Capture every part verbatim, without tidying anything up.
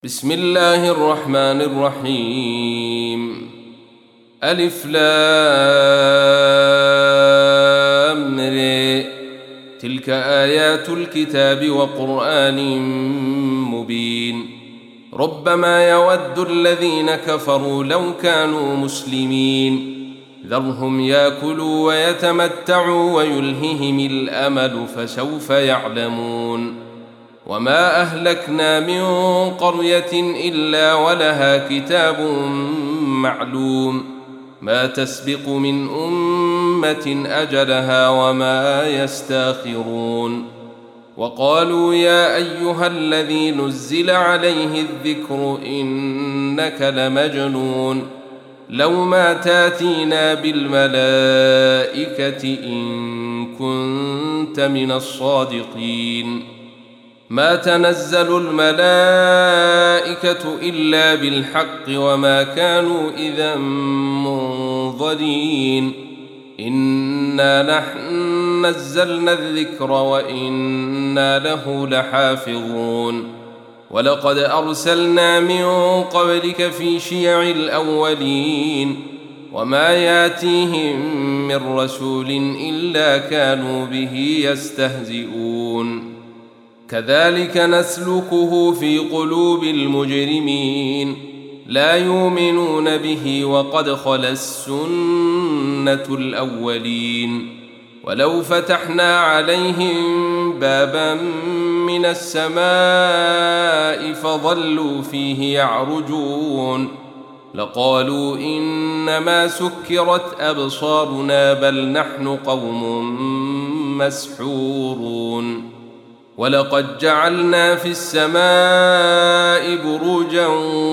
بسم الله الرحمن الرحيم. ألف لام ر. تلك آيات الكتاب وقرآن مبين. ربما يود الذين كفروا لو كانوا مسلمين. ذرهم يأكلوا ويتمتعوا ويلههم الأمل فسوف يعلمون. وما أهلكنا من قرية إلا ولها كتاب معلوم ما تسبق من أمة أجلها وما يستاخرون. وقالوا يا أيها الذي نزل عليه الذكر إنك لمجنون لو ما تاتينا بالملائكة إن كنت من الصادقين. ما تنزل الملائكة إلا بالحق وما كانوا إذا منظرين. إنا نحن نزلنا الذكر وإنا له لحافظون. ولقد أرسلنا من قبلك في شيع الأولين وما ياتيهم من رسول إلا كانوا به يستهزئون. كذلك نسلكه في قلوب المجرمين لا يؤمنون به وقد خلت السنة الأولين. ولو فتحنا عليهم بابا من السماء فظلوا فيه يعرجون لقالوا إنما سكرت أبصارنا بل نحن قوم مسحورون. ولقد جعلنا في السماء بروجا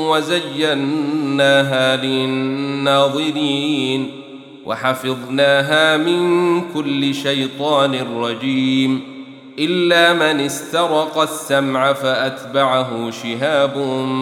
وزيناها للناظرين وحفظناها من كل شيطان رجيم إلا من استرق السمع فأتبعه شهاب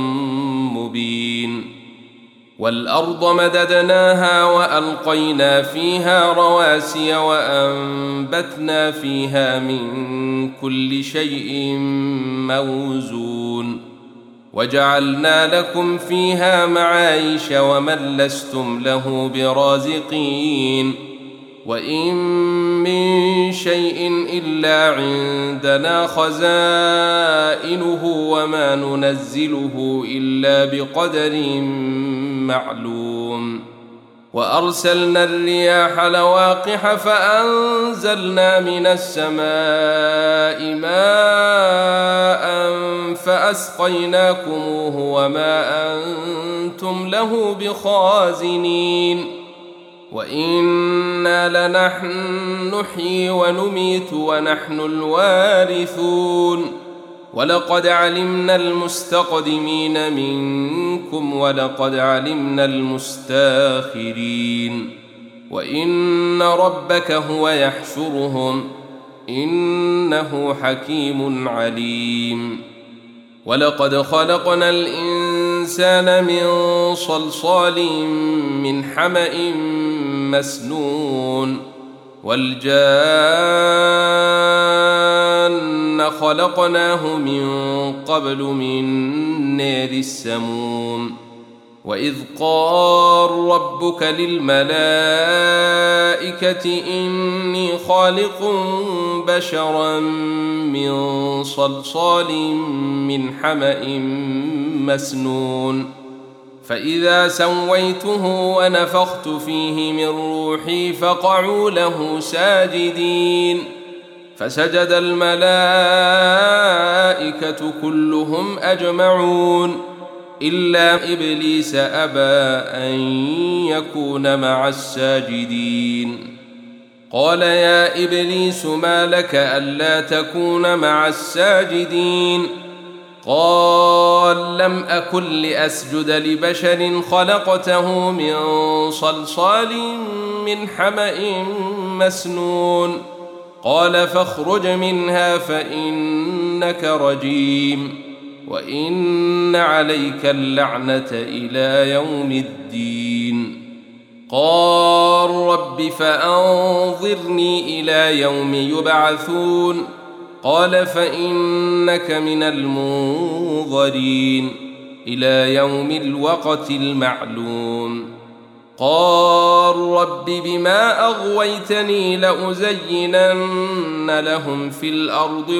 مبين. والأرض مددناها وألقينا فيها رواسي وأنبتنا فيها من كل شيء موزون وجعلنا لكم فيها معايش ومن لستم له برازقين. وإن من شيء إلا عندنا خزائنه وما ننزله إلا بقدر معلوم. وأرسلنا الرياح لواقح فأنزلنا من السماء ماء فأسقيناكموه وما أنتم له بخازنين. وإنا لنحن نحيي ونميت ونحن الوارثون. ولقد علمنا المستقدمين منكم ولقد علمنا المستاخرين. وإن ربك هو يحشرهم إنه حكيم عليم. ولقد خلقنا الإنسان من صلصال من حمأ مسنون. والجان خلقناه من قبل من نار السموم. وإذ قال ربك للملائكة إني خالق بشرا من صلصال من حمأ مسنون. فإذا سويته ونفخت فيه من روحي فقعوا له ساجدين. فسجد الملائكة كلهم أجمعون إلا إبليس أبى أن يكون مع الساجدين. قال يا إبليس ما لك ألا تكون مع الساجدين؟ قال لم أكن لأسجد لبشر خلقته من صلصال من حمأ مسنون. قال فاخرج منها فإنك رجيم وإن عليك اللعنة إلى يوم الدين. قال رب فأنظرني إلى يوم يبعثون. قال فإنك من المنظرين إلى يوم الوقت المعلوم. قال رب بما أغويتني لأزينن لهم في الأرض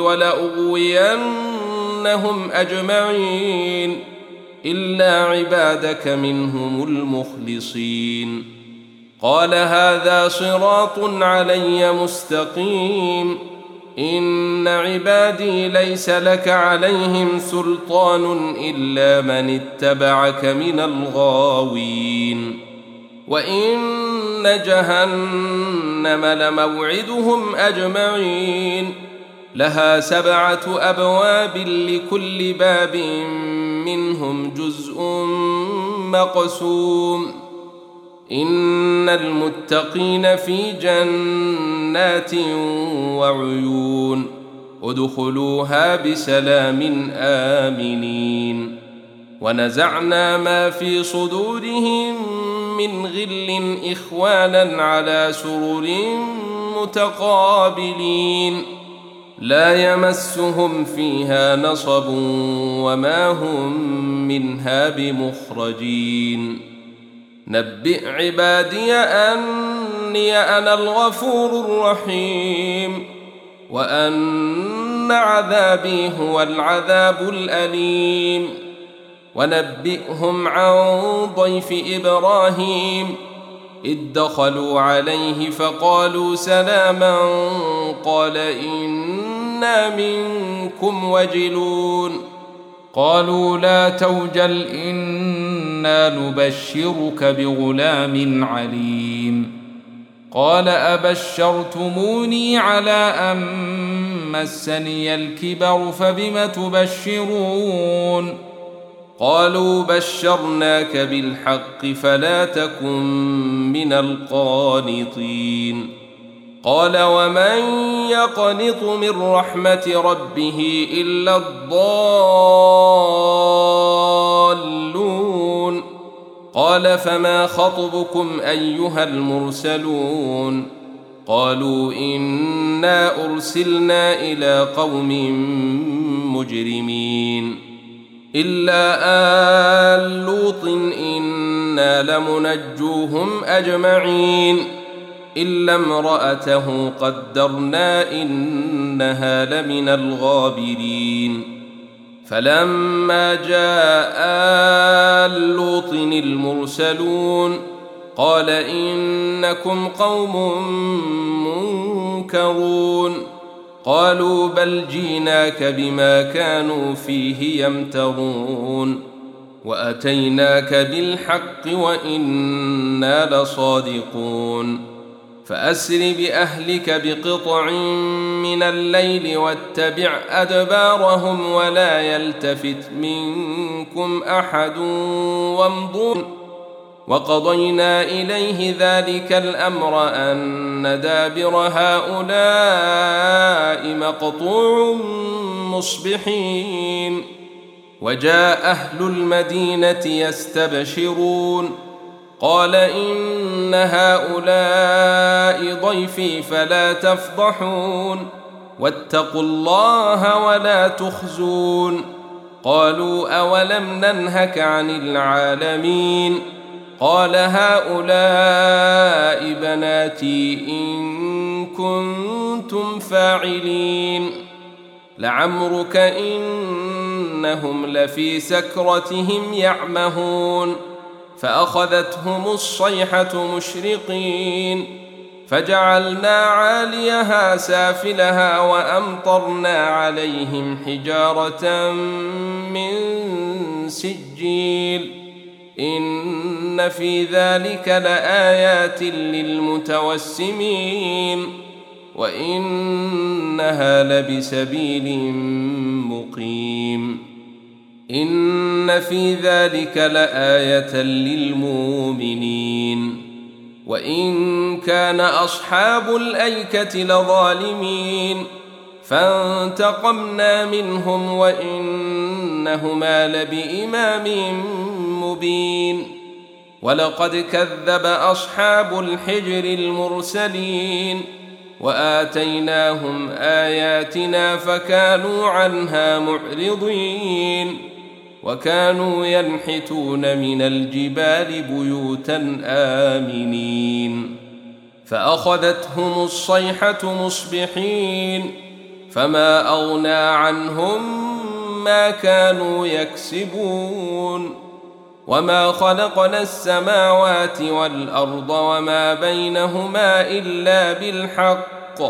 ولأغوينهم أجمعين إلا عبادك منهم المخلصين. قال هذا صراط علي مستقيم إن عبادي ليس لك عليهم سلطان إلا من اتبعك من الغاوين. وإن جهنم لموعدهم أجمعين لها سبعة أبواب لكل باب منهم جزء مقسوم. إن المتقين في جنات وعيون ادخلوها بسلام آمنين. ونزعنا ما في صدورهم من غل إخوانا على سرر متقابلين لا يمسهم فيها نصب وما هم منها بمخرجين. نبئ عبادي أني أنا الغفور الرحيم وأن عذابي هو العذاب الأليم. ونبئهم عن ضيف إبراهيم إذ دخلوا عليه فقالوا سلاما قال إنا منكم وجلون. قالوا لا توجل إنا نبشرك بغلام عليم. قال أبشرتموني على أن مسني الكبر فبم تبشرون. قالوا بشرناك بالحق فلا تكن من القانطين. قال ومن يقنط من رحمة ربه إلا الضالون. قال فما خطبكم أيها المرسلون؟ قالوا إنا أرسلنا إلى قوم مجرمين إلا آل لوط إنا لمنجوهم أجمعين إلا امرأته قدرنا إنها لمن الغابرين. فلما جاء آل لوط المرسلون قال إنكم قوم منكرون. قالوا بل جيناك بما كانوا فيه يمترون وأتيناك بالحق وإنا لصادقون. فأسر بأهلك بقطع من الليل واتبع أدبارهم ولا يلتفت منكم أحد وامضوا. وقضينا إليه ذلك الأمر أن دابر هؤلاء مقطوع مصبحين. وجاء أهل المدينة يستبشرون قال إن هؤلاء ضيفي فلا تفضحون واتقوا الله ولا تخزون. قالوا أولم ننهك عن العالمين؟ قال هؤلاء بناتي إن كنتم فاعلين. لعمرك إنهم لفي سكرتهم يعمهون فأخذتهم الصيحة مشرقين فجعلنا عاليها سافلها وأمطرنا عليهم حجارة من سجيل إن في ذلك لآيات للمتوسمين وإنها لبسبيل مقيم. إن في ذلك لآية للمؤمنين. وإن كان أصحاب الأيكة لظالمين فانتقمنا منهم وإنهما لبإمام مبين. ولقد كذب أصحاب الحجر المرسلين وآتيناهم آياتنا فكانوا عنها معرضين. وكانوا ينحتون من الجبال بيوتا آمنين فأخذتهم الصيحة مصبحين فما أغنى عنهم ما كانوا يكسبون وما خلقنا السماوات والأرض وما بينهما إلا بالحق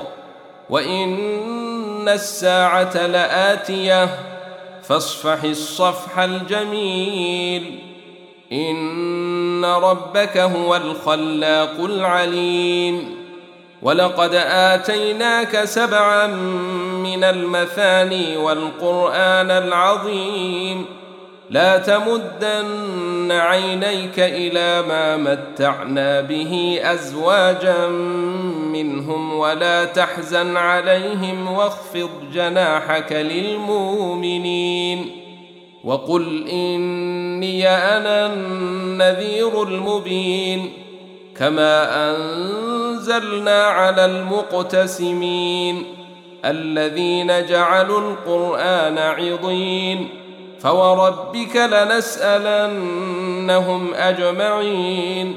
وإن الساعة لآتية فاصفح الصفح الجميل إن ربك هو الخلاق العليم ولقد آتيناك سبعا من المثاني والقرآن العظيم لا تمدن عينيك إلى ما متعنا به أزواجا منهم ولا تحزن عليهم واخفض جناحك للمؤمنين وقل إني أنا النذير المبين كما أنزلنا على المقتسمين الذين جعلوا القرآن عضين فوربك لنسألنهم أجمعين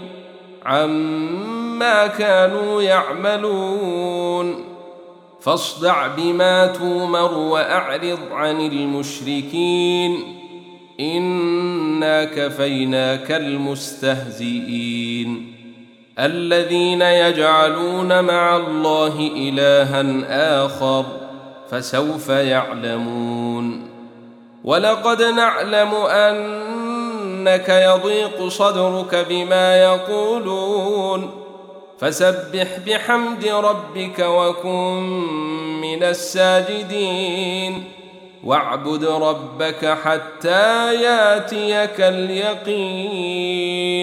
عما كانوا يعملون فاصدع بما تومر وأعرض عن المشركين إنا كفيناك المستهزئين الذين يجعلون مع الله إلها آخر فسوف يعلمون ولقد نعلم أنك يضيق صدرك بما يقولون فسبح بحمد ربك وكن من الساجدين واعبد ربك حتى ياتيك اليقين.